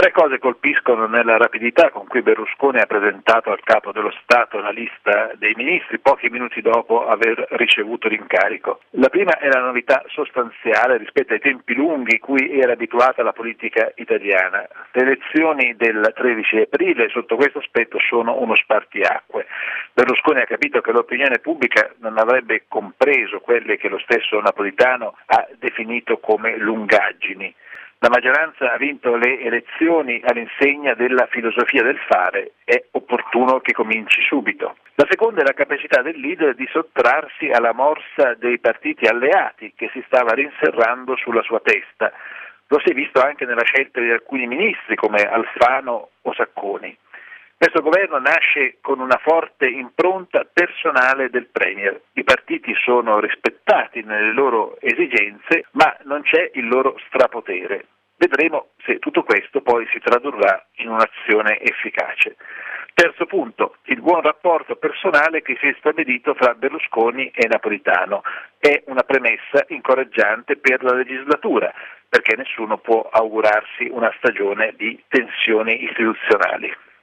Tre cose colpiscono nella rapidità con cui Berlusconi ha presentato al capo dello Stato la lista dei ministri pochi minuti dopo aver ricevuto l'incarico. La prima è la novità sostanziale rispetto ai tempi lunghi cui era abituata la politica italiana. Le elezioni del 13 aprile sotto questo aspetto sono uno spartiacque. Berlusconi ha capito che l'opinione pubblica non avrebbe compreso quelle che lo stesso Napolitano ha definito come lungaggini. La maggioranza ha vinto le elezioni all'insegna della filosofia del fare, è opportuno che cominci subito. La seconda è la capacità del leader di sottrarsi alla morsa dei partiti alleati che si stava rinserrando sulla sua testa. Lo si è visto anche nella scelta di alcuni ministri come Alfano o Sacconi. Questo governo nasce con una forte impronta personale del Premier. I partiti sono rispettati nelle loro esigenze, ma non c'è il loro strapotere. Vedremo se tutto questo poi si tradurrà in un'azione efficace. Terzo punto, il buon rapporto personale che si è stabilito fra Berlusconi e Napolitano. È una premessa incoraggiante per la legislatura, perché nessuno può augurarsi una stagione di tensioni istituzionali.